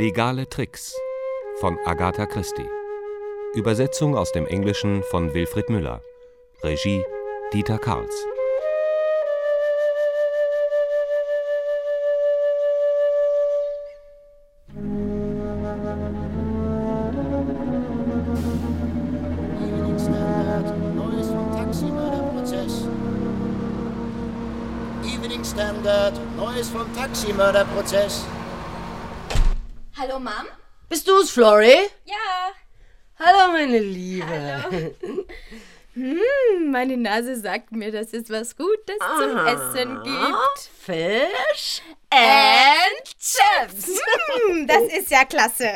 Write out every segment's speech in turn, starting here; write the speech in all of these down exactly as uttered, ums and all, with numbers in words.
Illegale Tricks von Agatha Christie. Übersetzung aus dem Englischen von Wilfried Müller. Regie Dieter Karls. Evening Standard, Neues vom Taximörderprozess. Hallo, Mom? Bist du's, Florrie? Ja. Hallo, meine Liebe. Hallo. Hm, meine Nase sagt mir, dass es was Gutes Aha. zum Essen gibt. Fisch And Chips. Hm, das ist ja klasse.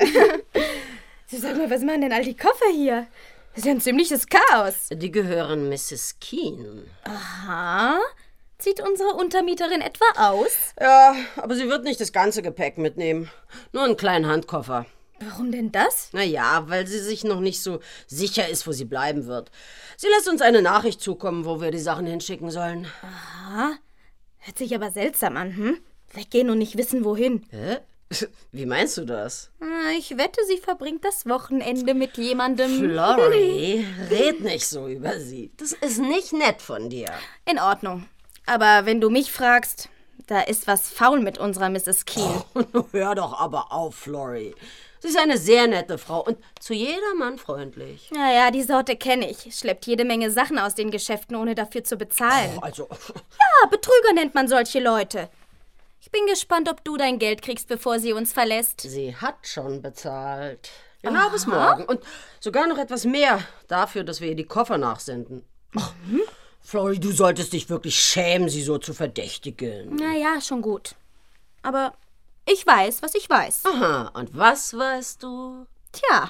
So, sag mal, was machen denn all die Koffer hier? Das ist ja ein ziemliches Chaos. Die gehören Misses Keen. Aha. Zieht unsere Untermieterin etwa aus? Ja, aber sie wird nicht das ganze Gepäck mitnehmen. Nur einen kleinen Handkoffer. Warum denn das? Naja, weil sie sich noch nicht so sicher ist, wo sie bleiben wird. Sie lässt uns eine Nachricht zukommen, wo wir die Sachen hinschicken sollen. Aha. Hört sich aber seltsam an, hm? Weggehen und nicht wissen, wohin. Hä? Wie meinst du das? Ah, ich wette, sie verbringt das Wochenende mit jemandem. Florrie, red nicht so über sie. Das ist nicht nett von dir. In Ordnung. Aber wenn du mich fragst, da ist was faul mit unserer Misses Keen. Oh, hör doch aber auf, Florrie. Sie ist eine sehr nette Frau und zu jedermann freundlich. Naja, die Sorte kenne ich. Schleppt jede Menge Sachen aus den Geschäften, ohne dafür zu bezahlen. Oh, also... Ja, Betrüger nennt man solche Leute. Ich bin gespannt, ob du dein Geld kriegst, bevor sie uns verlässt. Sie hat schon bezahlt. Genau, Aha. bis morgen. Und sogar noch etwas mehr dafür, dass wir ihr die Koffer nachsenden. Mhm. Florrie, du solltest dich wirklich schämen, sie so zu verdächtigen. Naja, schon gut. Aber ich weiß, was ich weiß. Aha, und was weißt du? Tja,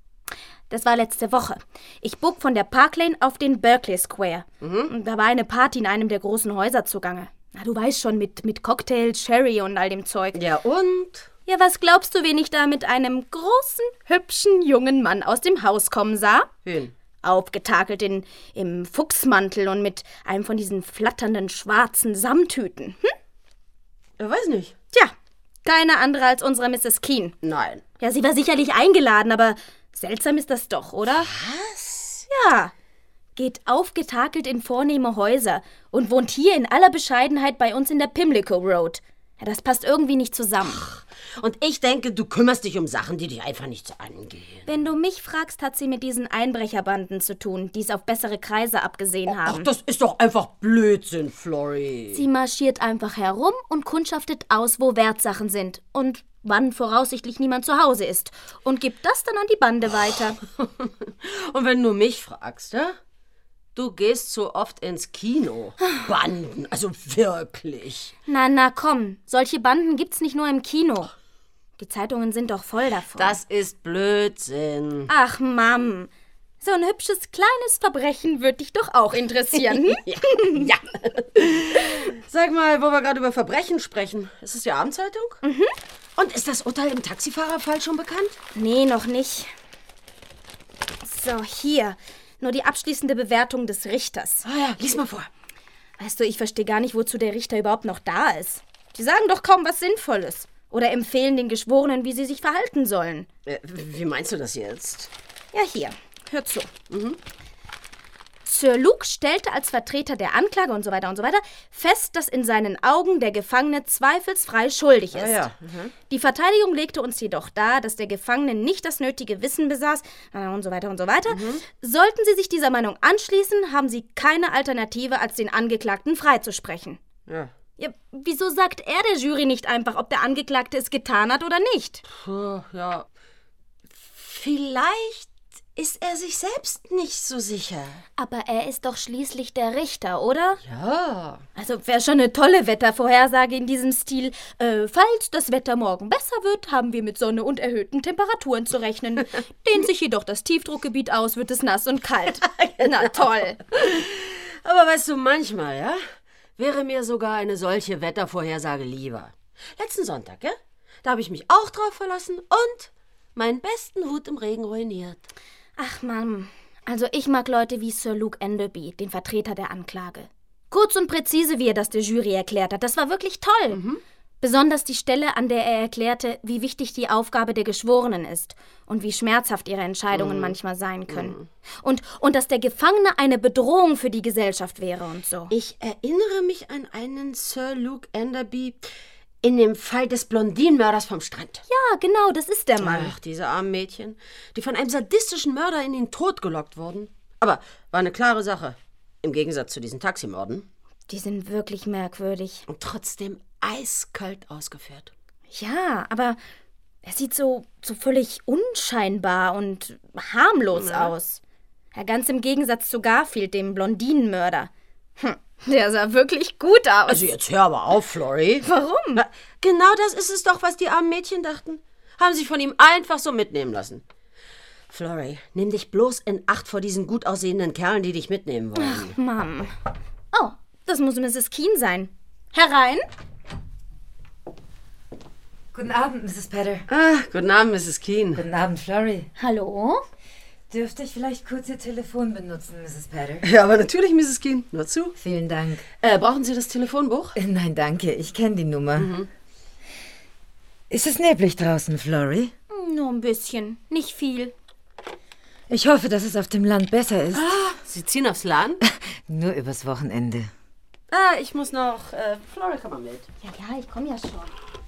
das war letzte Woche. Ich bog von der Park Lane auf den Berkeley Square. Mhm. Da war eine Party in einem der großen Häuser zugange. Na, du weißt schon, mit, mit Cocktails, Sherry und all dem Zeug. Ja, und? Ja, was glaubst du, wen ich da mit einem großen, hübschen, jungen Mann aus dem Haus kommen sah? Wen? Aufgetakelt in, im Fuchsmantel und mit einem von diesen flatternden schwarzen Samthüten. Hm? Ich weiß nicht. Tja, keine andere als unsere Misses Keen. Nein. Ja, sie war sicherlich eingeladen, aber seltsam ist das doch, oder? Was? Ja. Geht aufgetakelt in vornehme Häuser und wohnt hier in aller Bescheidenheit bei uns in der Pimlico Road. Ja, das passt irgendwie nicht zusammen. Ach, und ich denke, du kümmerst dich um Sachen, die dich einfach nicht so angehen. Wenn du mich fragst, hat sie mit diesen Einbrecherbanden zu tun, die es auf bessere Kreise abgesehen haben. Ach, das ist doch einfach Blödsinn, Florrie. Sie marschiert einfach herum und kundschaftet aus, wo Wertsachen sind und wann voraussichtlich niemand zu Hause ist und gibt das dann an die Bande weiter. Und wenn du mich fragst, ja? Du gehst so oft ins Kino. Banden, also wirklich. Na, na, komm. Solche Banden gibt's nicht nur im Kino. Die Zeitungen sind doch voll davon. Das ist Blödsinn. Ach, Mom. So ein hübsches, kleines Verbrechen würde dich doch auch interessieren. Hm? ja, ja. Sag mal, wo wir gerade über Verbrechen sprechen. Ist es die Abendzeitung? Mhm. Und ist das Urteil im Taxifahrerfall schon bekannt? Nee, noch nicht. So, hier. Nur die abschließende Bewertung des Richters. Ah ja, lies mal vor. Weißt du, ich verstehe gar nicht, wozu der Richter überhaupt noch da ist. Die sagen doch kaum was Sinnvolles. Oder empfehlen den Geschworenen, wie sie sich verhalten sollen. Äh, wie meinst du das jetzt? Ja, hier. Hör zu. Mhm. Sir Luke stellte als Vertreter der Anklage und so weiter und so weiter fest, dass in seinen Augen der Gefangene zweifelsfrei schuldig ist. Ja, ja. Mhm. Die Verteidigung legte uns jedoch dar, dass der Gefangene nicht das nötige Wissen besaß und so weiter und so weiter. Mhm. Sollten Sie sich dieser Meinung anschließen, haben Sie keine Alternative, als den Angeklagten freizusprechen. Ja. Ja, wieso sagt er der Jury nicht einfach, ob der Angeklagte es getan hat oder nicht? Puh, ja. Vielleicht ist er sich selbst nicht so sicher. Aber er ist doch schließlich der Richter, oder? Ja. Also wäre schon eine tolle Wettervorhersage in diesem Stil. Äh, falls das Wetter morgen besser wird, haben wir mit Sonne und erhöhten Temperaturen zu rechnen. Dehnt sich jedoch das Tiefdruckgebiet aus, wird es nass und kalt. Genau. Na toll. Aber weißt du, manchmal, ja, wäre mir sogar eine solche Wettervorhersage lieber. Letzten Sonntag, ja, da habe ich mich auch drauf verlassen und meinen besten Hut im Regen ruiniert. Ach Mann, also ich mag Leute wie Sir Luke Enderby, den Vertreter der Anklage. Kurz und präzise, wie er das der Jury erklärt hat, das war wirklich toll. Mhm. Besonders die Stelle, an der er erklärte, wie wichtig die Aufgabe der Geschworenen ist und wie schmerzhaft ihre Entscheidungen mhm. manchmal sein können. Mhm. Und, und dass der Gefangene eine Bedrohung für die Gesellschaft wäre und so. Ich erinnere mich an einen Sir Luke Enderby in dem Fall des Blondinenmörders vom Strand. Ja, genau, das ist der Mann. Ach, diese armen Mädchen, die von einem sadistischen Mörder in den Tod gelockt wurden. Aber war eine klare Sache, im Gegensatz zu diesen Taximorden. Die sind wirklich merkwürdig. Und trotzdem eiskalt ausgeführt. Ja, aber er sieht so, so völlig unscheinbar und harmlos ja. aus. Ja, ganz im Gegensatz zu Garfield, dem Blondinenmörder. Hm, der sah wirklich gut aus. Also jetzt hör aber auf, Florrie. Warum? Na, genau das ist es doch, was die armen Mädchen dachten. Haben sich von ihm einfach so mitnehmen lassen. Florrie, nimm dich bloß in Acht vor diesen gut aussehenden Kerlen, die dich mitnehmen wollen. Ach, Mom. Oh, das muss Misses Keen sein. Herein. Guten Abend, Misses Potter. Ah, guten Abend, Misses Keen. Guten Abend, Florrie. Hallo? Dürfte ich vielleicht kurz Ihr Telefon benutzen, Misses Potter? Ja, aber natürlich, Misses Keen. Nur zu. Vielen Dank. Äh, brauchen Sie das Telefonbuch? Äh, nein, danke. Ich kenne die Nummer. Mhm. Ist es neblig draußen, Florrie? Nur ein bisschen. Nicht viel. Ich hoffe, dass es auf dem Land besser ist. Ah, Sie ziehen aufs Land? Nur übers Wochenende. Ah, ich muss noch... Äh, Florrie, komm mal mit. Ja, ja, ich komme ja schon.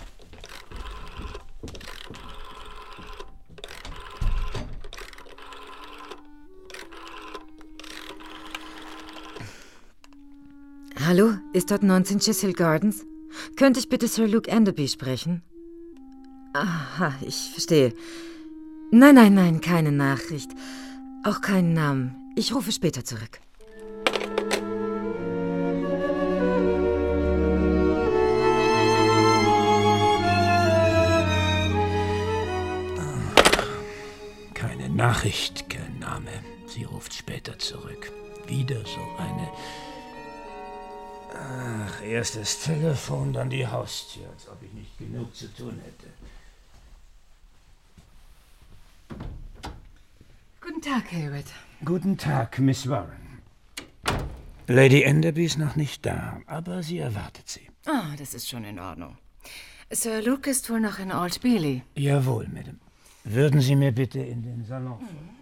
Hallo, ist dort neunzehn Chishill Gardens? Könnte ich bitte Sir Luke Enderby sprechen? Aha, ich verstehe. Nein, nein, nein, keine Nachricht. Auch keinen Namen. Ich rufe später zurück. Keine Nachricht, kein Name. Sie ruft später zurück. Wieder so eine... Ach, erst das Telefon, dann die Haustür, als ob ich nicht genug zu tun hätte. Guten Tag, Hayward. Guten Tag, Miss Warren. Lady Enderby ist noch nicht da, aber sie erwartet sie. Ah, das ist schon in Ordnung. Sir Luke ist wohl noch in Old Bailey. Jawohl, Madame. Würden Sie mir bitte in den Salon folgen?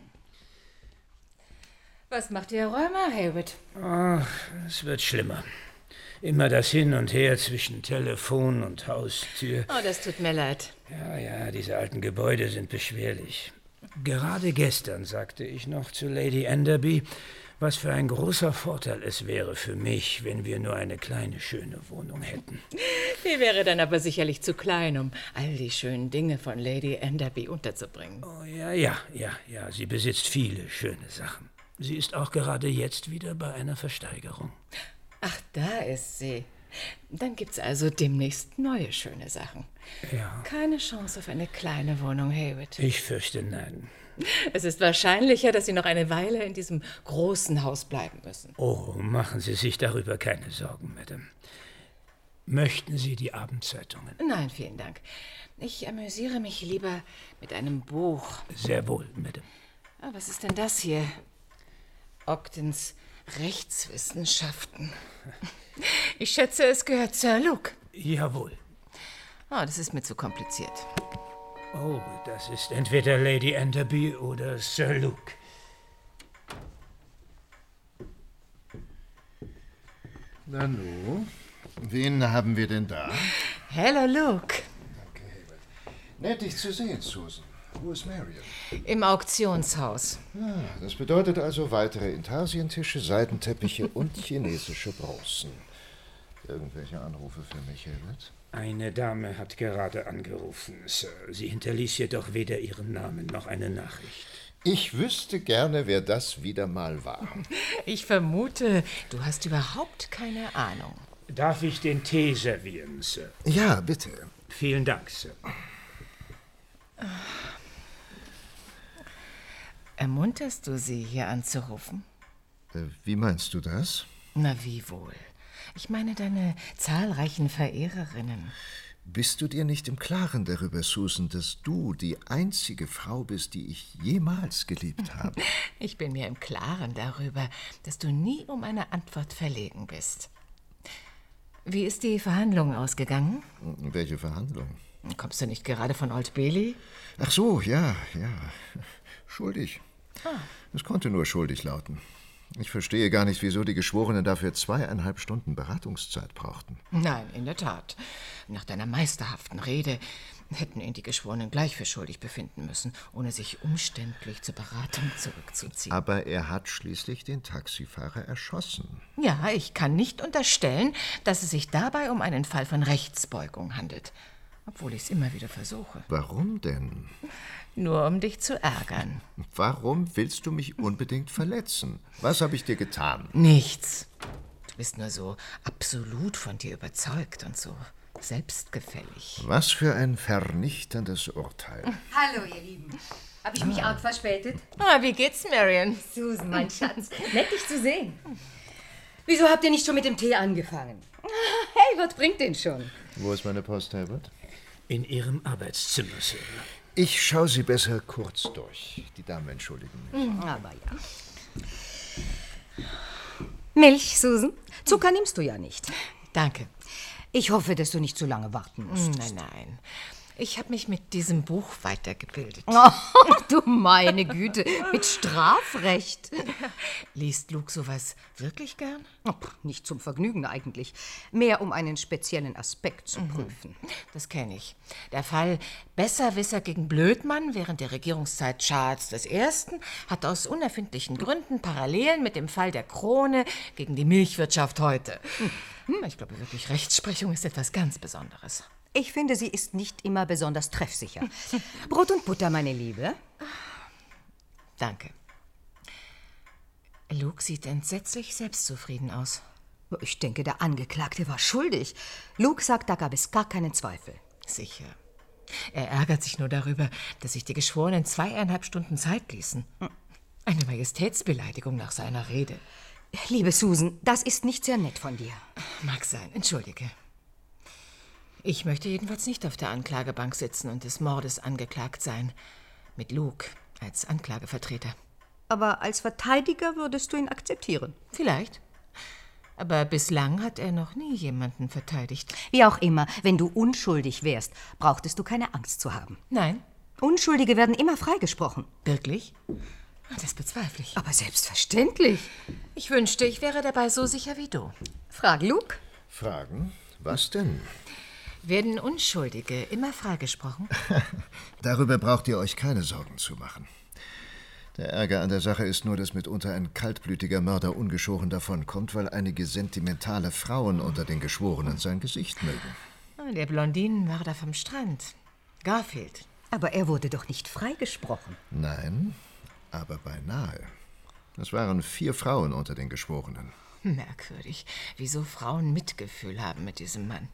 Was macht Ihr Rheuma, Hayward? Ach, es wird schlimmer. Immer das Hin und Her zwischen Telefon und Haustür. Oh, das tut mir leid. Ja, ja, diese alten Gebäude sind beschwerlich. Gerade gestern sagte ich noch zu Lady Enderby, was für ein großer Vorteil es wäre für mich, wenn wir nur eine kleine, schöne Wohnung hätten. Die wäre dann aber sicherlich zu klein, um all die schönen Dinge von Lady Enderby unterzubringen. Oh, ja, ja, ja, ja, sie besitzt viele schöne Sachen. Sie ist auch gerade jetzt wieder bei einer Versteigerung. Ach, da ist sie. Dann gibt's also demnächst neue schöne Sachen. Ja. Keine Chance auf eine kleine Wohnung, Hayward. Ich fürchte, nein. Es ist wahrscheinlicher, dass Sie noch eine Weile in diesem großen Haus bleiben müssen. Oh, machen Sie sich darüber keine Sorgen, Madame. Möchten Sie die Abendzeitungen? Nein, vielen Dank. Ich amüsiere mich lieber mit einem Buch. Sehr wohl, Madame. Ah, was ist denn das hier? Ogdens Rechtswissenschaften. Ich schätze, es gehört Sir Luke. Jawohl. Oh, das ist mir zu kompliziert. Oh, das ist entweder Lady Enderby oder Sir Luke. Nanu, wen haben wir denn da? Hello, Luke. Danke, Hayward. Nett, dich zu sehen, Susan. Wo ist Marion? Im Auktionshaus. Ah, das bedeutet also weitere Intarsientische, Seidenteppiche und chinesische Bronzen. Irgendwelche Anrufe für mich, Hayward? Eine Dame hat gerade angerufen, Sir. Sie hinterließ jedoch weder ihren Namen noch eine Nachricht. Ich wüsste gerne, wer das wieder mal war. Ich vermute, du hast überhaupt keine Ahnung. Darf ich den Tee servieren, Sir? Ja, bitte. Vielen Dank, Sir. Ermunterst du sie, hier anzurufen? Äh, wie meinst du das? Na, wie wohl. Ich meine deine zahlreichen Verehrerinnen. Bist du dir nicht im Klaren darüber, Susan, dass du die einzige Frau bist, die ich jemals geliebt habe? Ich bin mir im Klaren darüber, dass du nie um eine Antwort verlegen bist. Wie ist die Verhandlung ausgegangen? Welche Verhandlung? Kommst du nicht gerade von Old Bailey? Ach so, ja, ja. Schuldig. Ah. Es konnte nur schuldig lauten. Ich verstehe gar nicht, wieso die Geschworenen dafür zweieinhalb Stunden Beratungszeit brauchten. Nein, in der Tat. Nach deiner meisterhaften Rede hätten ihn die Geschworenen gleich für schuldig befinden müssen, ohne sich umständlich zur Beratung zurückzuziehen. Aber er hat schließlich den Taxifahrer erschossen. Ja, ich kann nicht unterstellen, dass es sich dabei um einen Fall von Rechtsbeugung handelt. Obwohl ich es immer wieder versuche. Warum denn? Nur um dich zu ärgern. Warum willst du mich unbedingt verletzen? Was habe ich dir getan? Nichts. Du bist nur so absolut von dir überzeugt und so selbstgefällig. Was für ein vernichtendes Urteil. Hallo, ihr Lieben. Habe ich mich arg verspätet? Ah, wie geht's, Marion? Susan, mein Schatz. Nett, dich zu sehen. Wieso habt ihr nicht schon mit dem Tee angefangen? Hey, was bringt den schon? Wo ist meine Post, Herbert? In Ihrem Arbeitszimmer, Sir. Ich schaue sie besser kurz durch. Die Damen entschuldigen mich. Aber ja. Milch, Susan? Zucker nimmst du ja nicht. Danke. Ich hoffe, dass du nicht zu lange warten musst. Nein, nein. Ich habe mich mit diesem Buch weitergebildet. Oh, du meine Güte, mit Strafrecht. Liest Luke sowas wirklich gern? Oh, nicht zum Vergnügen eigentlich. Mehr um einen speziellen Aspekt zu prüfen. Das kenne ich. Der Fall Besserwisser gegen Blödmann während der Regierungszeit Charles der Erste hat aus unerfindlichen Gründen Parallelen mit dem Fall der Krone gegen die Milchwirtschaft heute. Hm, ich glaube wirklich, Rechtsprechung ist etwas ganz Besonderes. Ich finde, sie ist nicht immer besonders treffsicher. Brot und Butter, meine Liebe. Danke. Luke sieht entsetzlich selbstzufrieden aus. Ich denke, der Angeklagte war schuldig. Luke sagt, da gab es gar keinen Zweifel. Sicher. Er ärgert sich nur darüber, dass sich die Geschworenen zweieinhalb Stunden Zeit ließen. Eine Majestätsbeleidigung nach seiner Rede. Liebe Susan, das ist nicht sehr nett von dir. Mag sein, entschuldige. Ich möchte jedenfalls nicht auf der Anklagebank sitzen und des Mordes angeklagt sein. Mit Luke als Anklagevertreter. Aber als Verteidiger würdest du ihn akzeptieren? Vielleicht. Aber bislang hat er noch nie jemanden verteidigt. Wie auch immer, wenn du unschuldig wärst, brauchtest du keine Angst zu haben. Nein. Unschuldige werden immer freigesprochen. Wirklich? Das bezweifle ich. Aber selbstverständlich. Ich wünschte, ich wäre dabei so sicher wie du. Frag Luke. Fragen? Was denn? Werden Unschuldige immer freigesprochen? Darüber braucht ihr euch keine Sorgen zu machen. Der Ärger an der Sache ist nur, dass mitunter ein kaltblütiger Mörder ungeschoren davonkommt, weil einige sentimentale Frauen unter den Geschworenen sein Gesicht mögen. Der Blondinenmörder vom Strand. Garfield. Aber er wurde doch nicht freigesprochen. Nein, aber beinahe. Es waren vier Frauen unter den Geschworenen. Merkwürdig, wieso Frauen Mitgefühl haben mit diesem Mann.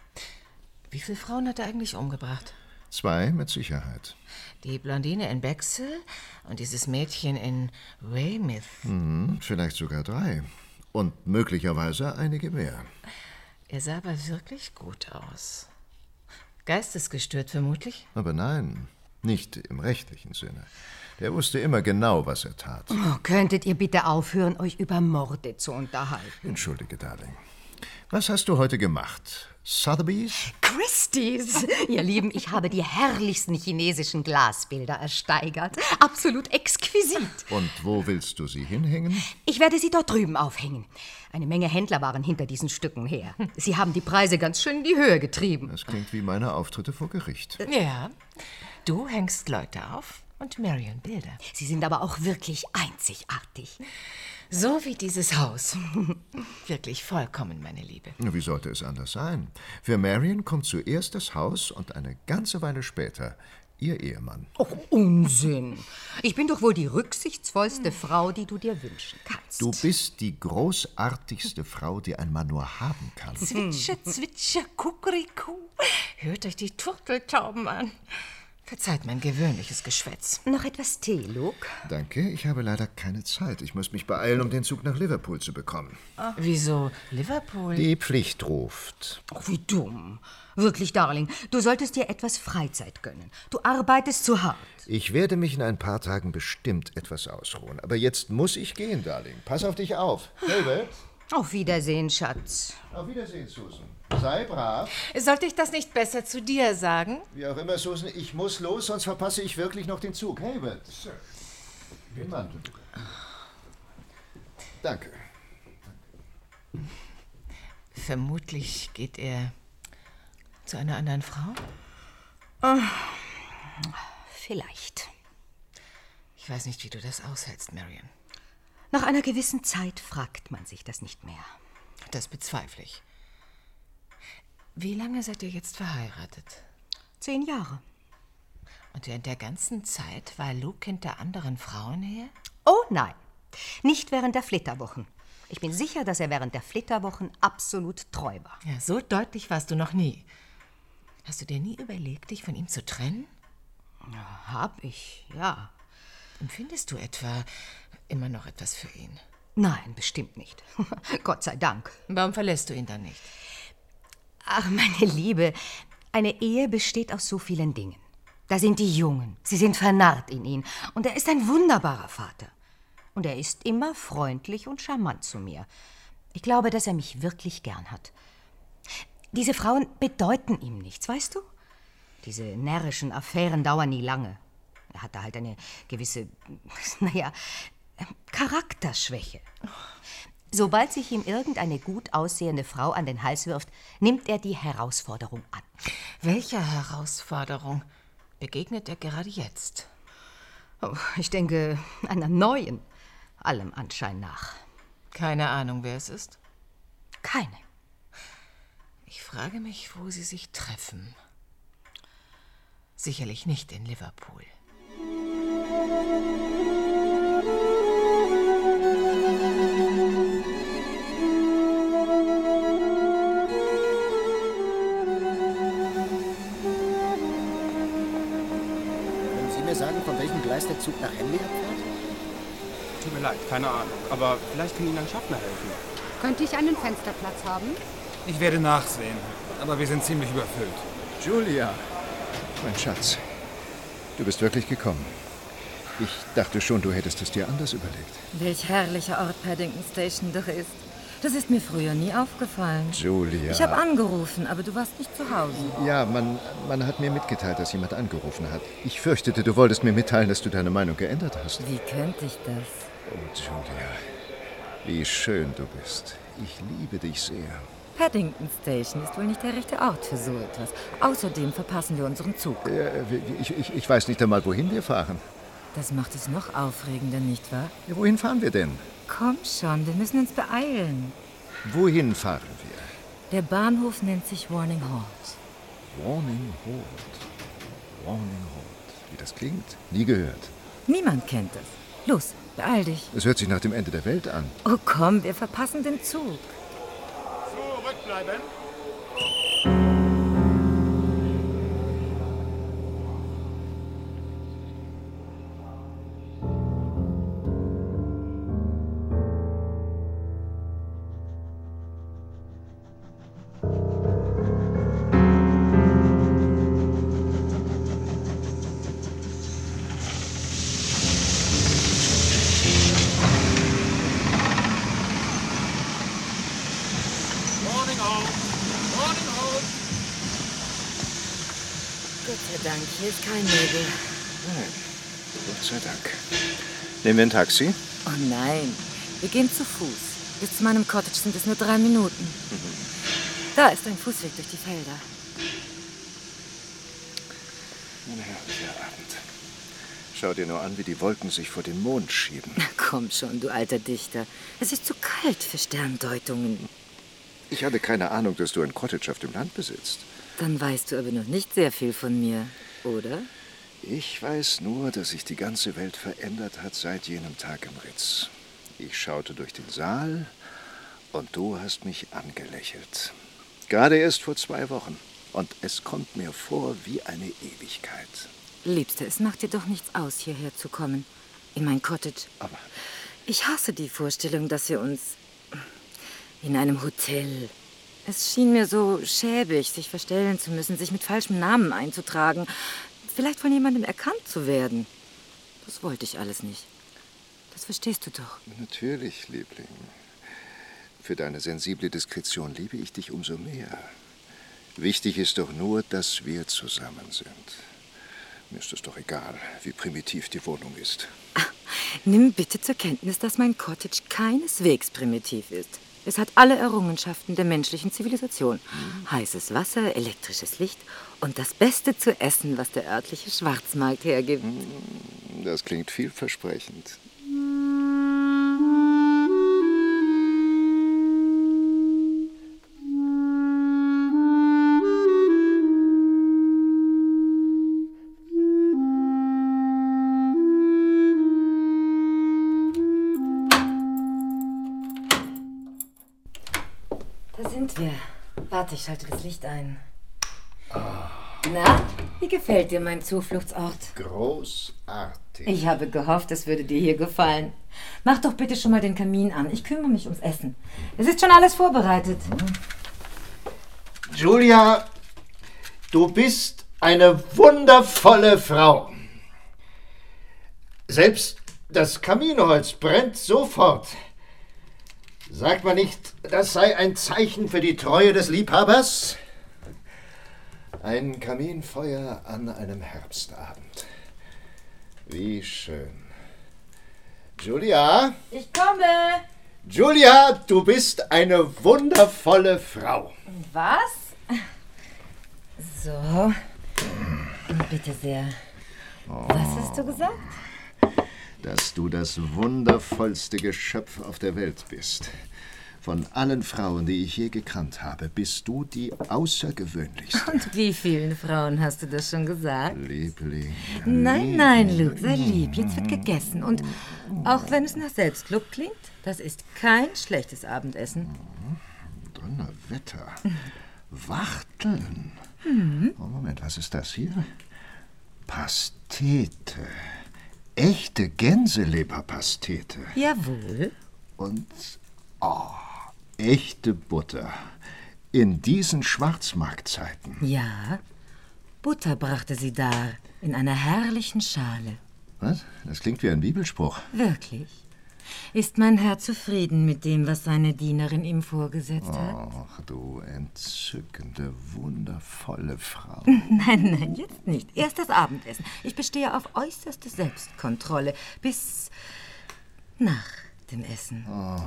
Wie viele Frauen hat er eigentlich umgebracht? Zwei mit Sicherheit. Die Blondine in Bexhill und dieses Mädchen in Weymouth. Mhm, vielleicht sogar drei. Und möglicherweise einige mehr. Er sah aber wirklich gut aus. Geistesgestört vermutlich? Aber nein, nicht im rechtlichen Sinne. Der wusste immer genau, was er tat. Oh, könntet ihr bitte aufhören, euch über Morde zu unterhalten? Entschuldige, Darling. Was hast du heute gemacht? Sotheby's? Christie's! Ihr Lieben, ich habe die herrlichsten chinesischen Glasbilder ersteigert. Absolut exquisit. Und wo willst du sie hinhängen? Ich werde sie dort drüben aufhängen. Eine Menge Händler waren hinter diesen Stücken her. Sie haben die Preise ganz schön in die Höhe getrieben. Das klingt wie meine Auftritte vor Gericht. Ja, du hängst Leute auf und Marion Bilder. Sie sind aber auch wirklich einzigartig. So wie dieses Haus. Wirklich vollkommen, meine Liebe. Wie sollte es anders sein? Für Marion kommt zuerst das Haus und eine ganze Weile später ihr Ehemann. Oh, Unsinn. Ich bin doch wohl die rücksichtsvollste Frau, die du dir wünschen kannst. Du bist die großartigste Frau, die ein Mann nur haben kann. Zwitscher, zwitscher, Kukuriku. Hört euch die Turteltauben an. Verzeiht mein gewöhnliches Geschwätz. Noch etwas Tee, Luke? Danke, ich habe leider keine Zeit. Ich muss mich beeilen, um den Zug nach Liverpool zu bekommen. Ah. Wieso Liverpool? Die Pflicht ruft. Oh, wie dumm. Wirklich, Darling, du solltest dir etwas Freizeit gönnen. Du arbeitest zu hart. Ich werde mich in ein paar Tagen bestimmt etwas ausruhen. Aber jetzt muss ich gehen, Darling. Pass auf dich auf. David? Auf Wiedersehen, Schatz. Auf Wiedersehen, Susan. Sei brav. Sollte ich das nicht besser zu dir sagen? Wie auch immer, Susan, ich muss los, sonst verpasse ich wirklich noch den Zug. Hayward. Sir. Den Mantel, bitte. Danke. Vermutlich geht er zu einer anderen Frau? Oh, vielleicht. Ich weiß nicht, wie du das aushältst, Marion. Nach einer gewissen Zeit fragt man sich das nicht mehr. Das bezweifle ich. Wie lange seid ihr jetzt verheiratet? Zehn Jahre. Und während der ganzen Zeit war Luke hinter anderen Frauen her? Oh nein, nicht während der Flitterwochen. Ich bin sicher, dass er während der Flitterwochen absolut treu war. Ja, so deutlich warst du noch nie. Hast du dir nie überlegt, dich von ihm zu trennen? Ja, hab ich, ja. Empfindest du etwa immer noch etwas für ihn? Nein, bestimmt nicht. Gott sei Dank. Warum verlässt du ihn dann nicht? Ach, meine Liebe, eine Ehe besteht aus so vielen Dingen. Da sind die Jungen, sie sind vernarrt in ihn. Und er ist ein wunderbarer Vater. Und er ist immer freundlich und charmant zu mir. Ich glaube, dass er mich wirklich gern hat. Diese Frauen bedeuten ihm nichts, weißt du? Diese närrischen Affären dauern nie lange. Er hatte halt eine gewisse, naja, Charakterschwäche. Sobald sich ihm irgendeine gut aussehende Frau an den Hals wirft, nimmt er die Herausforderung an. Welcher Herausforderung begegnet er gerade jetzt? Oh, ich denke, einer neuen, allem Anschein nach. Keine Ahnung, wer es ist? Keine. Ich frage mich, wo sie sich treffen. Sicherlich nicht in Liverpool. Sagen, von welchem Gleis der Zug nach Henley abfährt? Tut mir leid, keine Ahnung. Aber vielleicht kann Ihnen ein Schaffner helfen. Könnte ich einen Fensterplatz haben? Ich werde nachsehen, aber wir sind ziemlich überfüllt. Julia, mein Schatz, du bist wirklich gekommen. Ich dachte schon, du hättest es dir anders überlegt. Welch herrlicher Ort Paddington Station doch ist. Das ist mir früher nie aufgefallen. Julia. Ich habe angerufen, aber du warst nicht zu Hause. Ja, man, man hat mir mitgeteilt, dass jemand angerufen hat. Ich fürchtete, du wolltest mir mitteilen, dass du deine Meinung geändert hast. Wie könnte ich das? Oh, Julia, wie schön du bist. Ich liebe dich sehr. Paddington Station ist wohl nicht der rechte Ort für so etwas. Außerdem verpassen wir unseren Zug. Äh, ich, ich, ich weiß nicht einmal, wohin wir fahren. Das macht es noch aufregender, nicht wahr? Ja, wohin fahren wir denn? Komm schon, wir müssen uns beeilen. Wohin fahren wir? Der Bahnhof nennt sich Warning Halt. Warning Halt. Warning Halt. Wie das klingt? Nie gehört. Niemand kennt es. Los, beeil dich. Es hört sich nach dem Ende der Welt an. Oh komm, wir verpassen den Zug. Zurückbleiben. Hier ist kein Nebel. Nein, Gott sei Dank. Nehmen wir ein Taxi? Oh nein, wir gehen zu Fuß. Bis zu meinem Cottage sind es nur drei Minuten. Mhm. Da ist ein Fußweg durch die Felder. Ein herrlicher Abend. Schau dir nur an, wie die Wolken sich vor den Mond schieben. Na komm schon, du alter Dichter. Es ist zu kalt für Sterndeutungen. Ich hatte keine Ahnung, dass du ein Cottage auf dem Land besitzt. Dann weißt du aber noch nicht sehr viel von mir, oder? Ich weiß nur, dass sich die ganze Welt verändert hat seit jenem Tag im Ritz. Ich schaute durch den Saal und du hast mich angelächelt. Gerade erst vor zwei Wochen. Und es kommt mir vor wie eine Ewigkeit. Liebste, es macht dir doch nichts aus, hierher zu kommen. In mein Cottage. Aber ich hasse die Vorstellung, dass wir uns in einem Hotel... Es schien mir so schäbig, sich verstellen zu müssen, sich mit falschem Namen einzutragen. Vielleicht von jemandem erkannt zu werden. Das wollte ich alles nicht. Das verstehst du doch. Natürlich, Liebling. Für deine sensible Diskretion liebe ich dich umso mehr. Wichtig ist doch nur, dass wir zusammen sind. Mir ist es doch egal, wie primitiv die Wohnung ist. Ach, nimm bitte zur Kenntnis, dass mein Cottage keineswegs primitiv ist. Es hat alle Errungenschaften der menschlichen Zivilisation. Hm. Heißes Wasser, elektrisches Licht und das Beste zu essen, was der örtliche Schwarzmarkt hergibt. Das klingt vielversprechend. Da sind wir. Warte, ich schalte das Licht ein. Oh. Na, wie gefällt dir mein Zufluchtsort? Großartig. Ich habe gehofft, es würde dir hier gefallen. Mach doch bitte schon mal den Kamin an. Ich kümmere mich ums Essen. Es ist schon alles vorbereitet. Julia, du bist eine wundervolle Frau. Selbst das Kaminholz brennt sofort. Sagt man nicht, das sei ein Zeichen für die Treue des Liebhabers? Ein Kaminfeuer an einem Herbstabend. Wie schön. Julia? Ich komme. Julia, du bist eine wundervolle Frau. Was? So. Bitte sehr. Oh. Was hast du gesagt? Dass du das wundervollste Geschöpf auf der Welt bist. Von allen Frauen, die ich je gekannt habe, bist du die außergewöhnlichste. Und wie vielen Frauen hast du das schon gesagt? Liebling. Nein, nein, Luke, sei lieb. Jetzt wird gegessen. Und auch wenn es nach Selbstlob klingt, das ist kein schlechtes Abendessen. Donnerwetter. Wachteln. Mhm. Oh, Moment, was ist das hier? Pastete. Echte Gänseleberpastete. Jawohl. Und, oh, echte Butter. In diesen Schwarzmarktzeiten. Ja, Butter brachte sie dar, in einer herrlichen Schale. Was? Das klingt wie ein Bibelspruch. Wirklich? Ist mein Herr zufrieden mit dem, was seine Dienerin ihm vorgesetzt hat? Ach, du entzückende, wundervolle Frau. Nein, nein, jetzt nicht. Erst das Abendessen. Ich bestehe auf äußerste Selbstkontrolle bis nach dem Essen. Oh,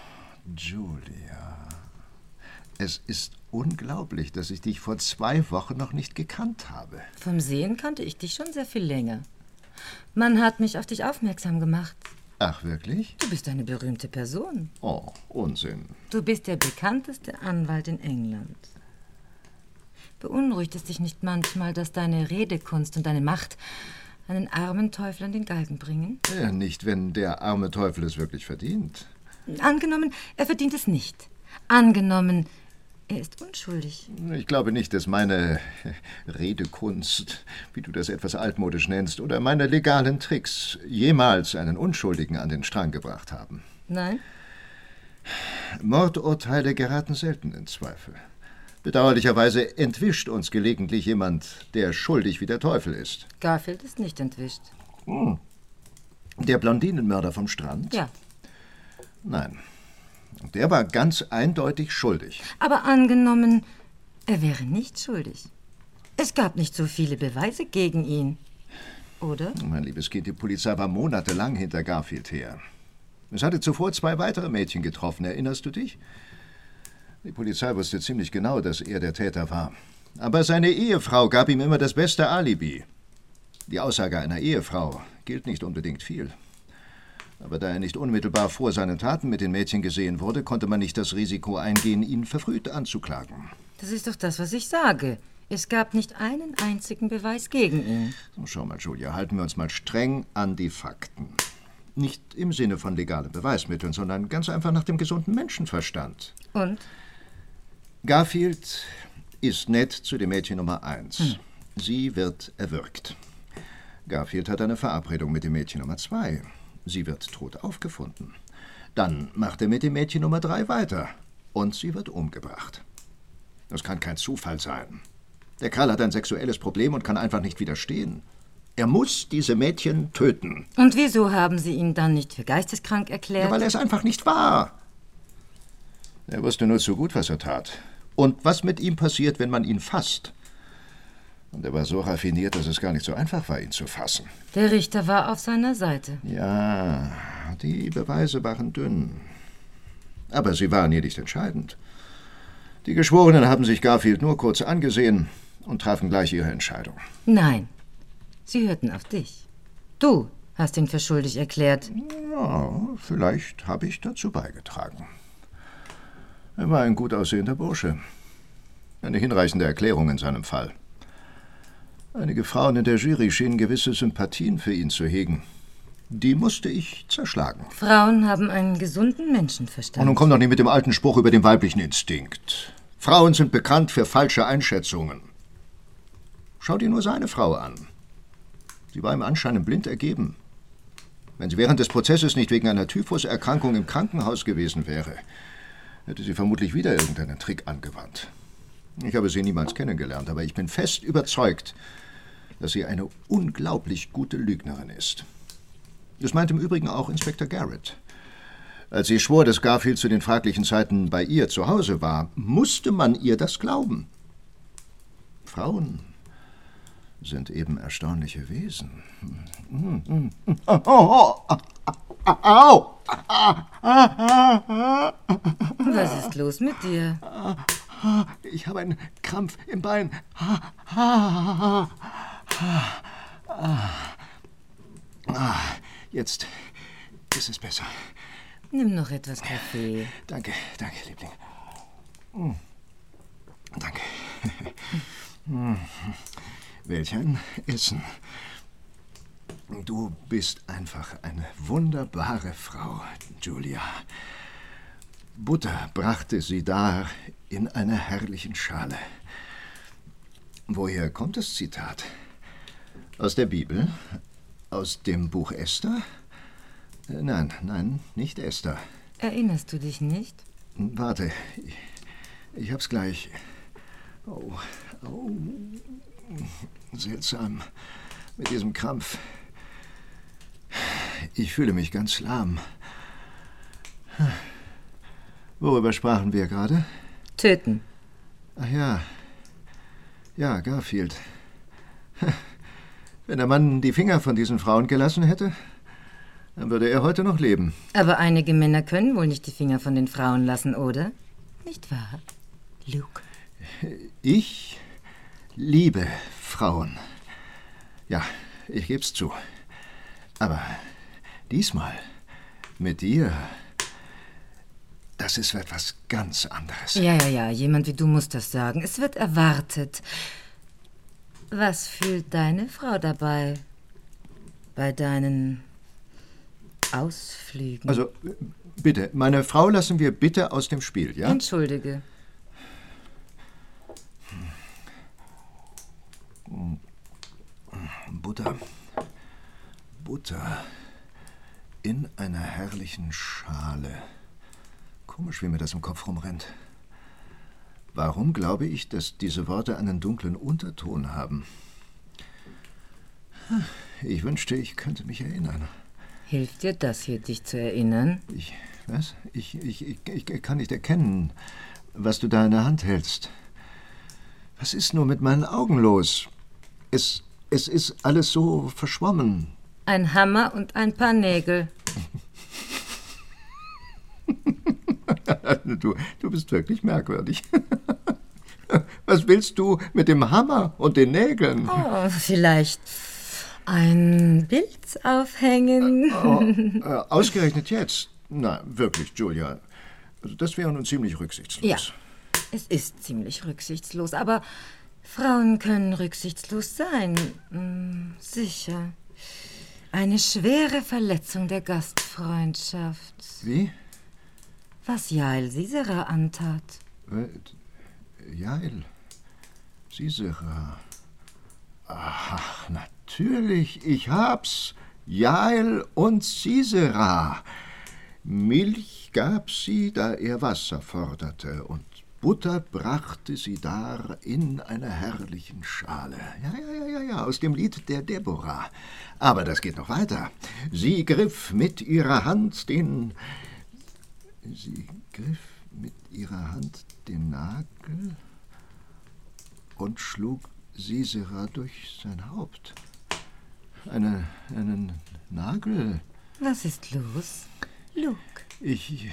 Julia. Es ist unglaublich, dass ich dich vor zwei Wochen noch nicht gekannt habe. Vom Sehen kannte ich dich schon sehr viel länger. Man hat mich auf dich aufmerksam gemacht. Ach, wirklich? Du bist eine berühmte Person. Oh, Unsinn. Du bist der bekannteste Anwalt in England. Beunruhigt es dich nicht manchmal, dass deine Redekunst und deine Macht einen armen Teufel an den Galgen bringen? Ja, nicht, wenn der arme Teufel es wirklich verdient. Angenommen, er verdient es nicht. Angenommen, er ist unschuldig. Ich glaube nicht, dass meine Redekunst, wie du das etwas altmodisch nennst, oder meine legalen Tricks jemals einen Unschuldigen an den Strang gebracht haben. Nein? Mordurteile geraten selten in Zweifel. Bedauerlicherweise entwischt uns gelegentlich jemand, der schuldig wie der Teufel ist. Garfield ist nicht entwischt. Hm. Der Blondinenmörder vom Strand? Ja. Nein. Der war ganz eindeutig schuldig. Aber angenommen, er wäre nicht schuldig. Es gab nicht so viele Beweise gegen ihn, oder? Mein liebes Kind, die Polizei war monatelang hinter Garfield her. Es hatte zuvor zwei weitere Mädchen getroffen, erinnerst du dich? Die Polizei wusste ziemlich genau, dass er der Täter war. Aber seine Ehefrau gab ihm immer das beste Alibi. Die Aussage einer Ehefrau gilt nicht unbedingt viel. Aber da er nicht unmittelbar vor seinen Taten mit den Mädchen gesehen wurde, konnte man nicht das Risiko eingehen, ihn verfrüht anzuklagen. Das ist doch das, was ich sage. Es gab nicht einen einzigen Beweis gegen ihn. So, schau mal, Julia, halten wir uns mal streng an die Fakten. Nicht im Sinne von legalen Beweismitteln, sondern ganz einfach nach dem gesunden Menschenverstand. Und? Garfield ist nett zu dem Mädchen Nummer eins. Hm. Sie wird erwürgt. Garfield hat eine Verabredung mit dem Mädchen Nummer zwei. Sie wird tot aufgefunden. Dann macht er mit dem Mädchen Nummer drei weiter. Und sie wird umgebracht. Das kann kein Zufall sein. Der Kerl hat ein sexuelles Problem und kann einfach nicht widerstehen. Er muss diese Mädchen töten. Und wieso haben Sie ihn dann nicht für geisteskrank erklärt? Ja, weil er es einfach nicht war. Er wusste nur zu gut, was er tat. Und was mit ihm passiert, wenn man ihn fasst. Und er war so raffiniert, dass es gar nicht so einfach war, ihn zu fassen. Der Richter war auf seiner Seite. Ja, die Beweise waren dünn. Aber sie waren hier nicht entscheidend. Die Geschworenen haben sich Garfield nur kurz angesehen und trafen gleich ihre Entscheidung. Nein, sie hörten auf dich. Du hast ihn für schuldig erklärt. Ja, vielleicht habe ich dazu beigetragen. Er war ein gut aussehender Bursche. Eine hinreichende Erklärung in seinem Fall. Einige Frauen in der Jury schienen gewisse Sympathien für ihn zu hegen. Die musste ich zerschlagen. Frauen haben einen gesunden Menschenverstand. Und nun komm doch nicht mit dem alten Spruch über den weiblichen Instinkt. Frauen sind bekannt für falsche Einschätzungen. Schau dir nur seine Frau an. Sie war im Anschein blind ergeben. Wenn sie während des Prozesses nicht wegen einer Typhuserkrankung im Krankenhaus gewesen wäre, hätte sie vermutlich wieder irgendeinen Trick angewandt. Ich habe sie niemals kennengelernt, aber ich bin fest überzeugt, dass sie eine unglaublich gute Lügnerin ist. Das meint im Übrigen auch Inspektor Garrett. Als sie schwor, dass Garfield zu den fraglichen Zeiten bei ihr zu Hause war, musste man ihr das glauben. Frauen sind eben erstaunliche Wesen. Au! Au! Was ist los mit dir? Ich habe einen Krampf im Bein. Jetzt ist es besser. Nimm noch etwas Kaffee. Danke, danke, Liebling. Mm. Danke. Mm. Welch ein Essen. Du bist einfach eine wunderbare Frau, Julia. Butter brachte sie dar in einer herrlichen Schale. Woher kommt das Zitat? Aus der Bibel? Aus dem Buch Esther? Nein, nein, nicht Esther. Erinnerst du dich nicht? Warte, ich, ich hab's gleich. Oh, oh, seltsam mit diesem Krampf. Ich fühle mich ganz lahm. Worüber sprachen wir gerade? Töten. Ach ja. Ja, Garfield. Wenn der Mann die Finger von diesen Frauen gelassen hätte, dann würde er heute noch leben. Aber einige Männer können wohl nicht die Finger von den Frauen lassen, oder? Nicht wahr, Luke? Ich liebe Frauen. Ja, ich geb's zu. Aber diesmal mit dir, das ist etwas ganz anderes. Ja, ja, ja, jemand wie du muss das sagen. Es wird erwartet. Was fühlt deine Frau dabei? Bei deinen Ausflügen? Also, bitte, meine Frau lassen wir bitte aus dem Spiel, ja? Entschuldige. Butter. Butter. In einer herrlichen Schale. Komisch, wie mir das im Kopf rumrennt. Warum glaube ich, dass diese Worte einen dunklen Unterton haben? Ich wünschte, ich könnte mich erinnern. Hilft dir das hier, dich zu erinnern? Ich, was? Ich, ich, ich, ich kann nicht erkennen, was du da in der Hand hältst. Was ist nur mit meinen Augen los? Es, es ist alles so verschwommen. Ein Hammer und ein paar Nägel. Du, du bist wirklich merkwürdig. Was willst du mit dem Hammer und den Nägeln? Oh, vielleicht ein Bild aufhängen. Oh, äh, ausgerechnet jetzt? Na, wirklich, Julia. Also das wäre nun ziemlich rücksichtslos. Ja, es ist ziemlich rücksichtslos, aber Frauen können rücksichtslos sein. Hm, sicher. Eine schwere Verletzung der Gastfreundschaft. Wie? Was Jael Sisera antat. Jael Sisera. Ach, natürlich, ich hab's. Jael und Sisera. Milch gab sie, da er Wasser forderte, und Butter brachte sie dar in einer herrlichen Schale. Ja, ja, ja, ja, ja, aus dem Lied der Deborah. Aber das geht noch weiter. Sie griff mit ihrer Hand den... Sie griff mit ihrer Hand den Nagel und schlug Sisera durch sein Haupt. Eine, einen Nagel. Was ist los, Luke? Ich...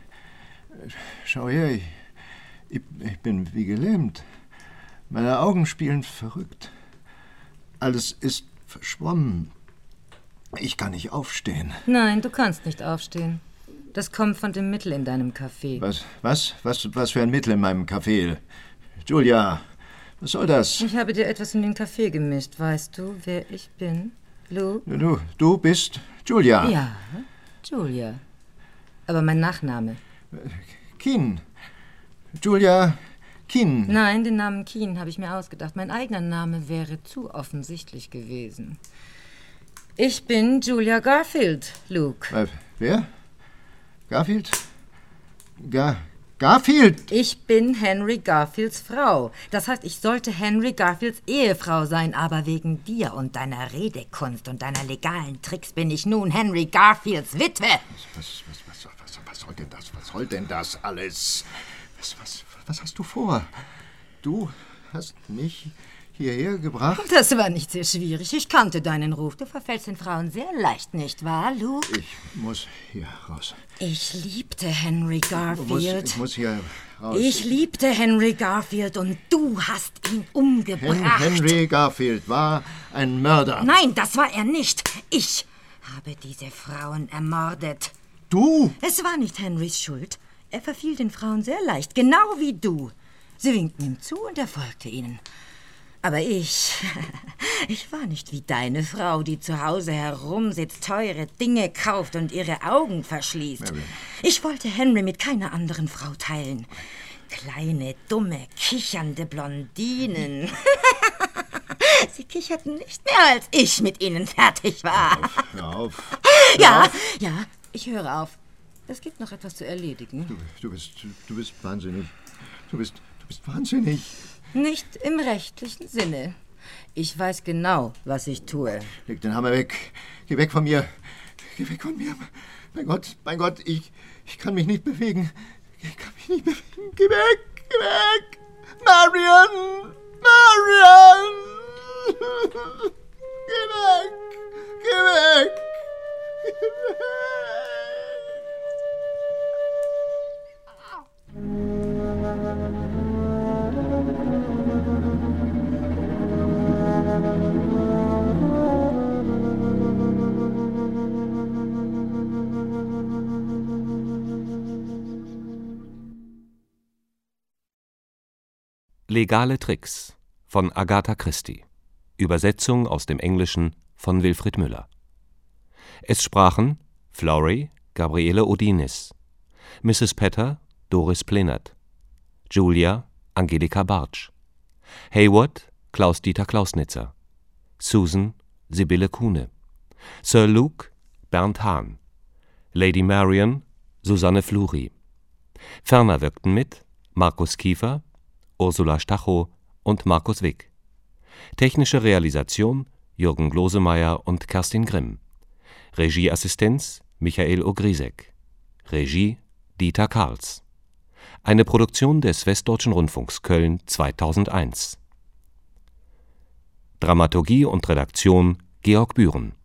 Schau her, ich, ich, ich bin wie gelähmt. Meine Augen spielen verrückt. Alles ist verschwommen. Ich kann nicht aufstehen. Nein, du kannst nicht aufstehen. Das kommt von dem Mittel in deinem Kaffee. Was, was, was, was für ein Mittel in meinem Kaffee? Julia, was soll das? Ich habe dir etwas in den Kaffee gemischt. Weißt du, wer ich bin, Luke? Du, du bist Julia. Ja, Julia. Aber mein Nachname. Keen. Julia Keen. Nein, den Namen Keen habe ich mir ausgedacht. Mein eigener Name wäre zu offensichtlich gewesen. Ich bin Julia Garfield, Luke. Äh, wer? Garfield? Gar... Garfield? Ich bin Henry Garfields Frau. Das heißt, ich sollte Henry Garfields Ehefrau sein, aber wegen dir und deiner Redekunst und deiner legalen Tricks bin ich nun Henry Garfields Witwe. Was, was, was, was, was soll denn das? Was soll denn das alles? Was, was, was hast du vor? Du hast mich hierher gebracht? Das war nicht sehr schwierig. Ich kannte deinen Ruf. Du verfällst den Frauen sehr leicht, nicht wahr, Luke? Ich muss hier raus. Ich liebte Henry Garfield. Muss, ich muss hier raus. Ich liebte Henry Garfield und du hast ihn umgebracht. Hen- Henry Garfield war ein Mörder. Nein, das war er nicht. Ich habe diese Frauen ermordet. Du? Es war nicht Henrys Schuld. Er verfiel den Frauen sehr leicht, genau wie du. Sie winkten ihm zu und er folgte ihnen. Aber ich, ich war nicht wie deine Frau, die zu Hause herumsitzt, teure Dinge kauft und ihre Augen verschließt. Ich wollte Henry mit keiner anderen Frau teilen. Kleine, dumme, kichernde Blondinen. Sie kicherten nicht mehr, als ich mit ihnen fertig war. Hör auf, hör auf. Ja, Hör auf. ja, ich höre auf. Es gibt noch etwas zu erledigen. Du, du, bist, du bist wahnsinnig. Du bist, du bist wahnsinnig. Nicht im rechtlichen Sinne. Ich weiß genau, was ich tue. Leg den Hammer weg. Geh weg von mir. Geh weg von mir. Mein Gott, mein Gott, ich, ich kann mich nicht bewegen. Ich kann mich nicht bewegen. Geh weg, geh weg. Marion! Marion! Geh weg! Geh weg! Geh weg! Legale Tricks von Agatha Christie. Übersetzung aus dem Englischen von Wilfried Müller. Es sprachen Florrie, Gabriele Odinis, Misses Petter, Doris Plenert, Julia, Angelika Bartsch, Hayward, Klaus-Dieter Klausnitzer, Susan, Sibylle Kuhne, Sir Luke, Bernd Hahn, Lady Marion, Susanne Fluri. Ferner wirkten mit Markus Kiefer, Ursula Stachow und Markus Wick. Technische Realisation Jürgen Glosemeyer und Kerstin Grimm. Regieassistenz Michael Ogrisek. Regie Dieter Karls. Eine Produktion des Westdeutschen Rundfunks Köln zweitausendeins. Dramaturgie und Redaktion Georg Bühren.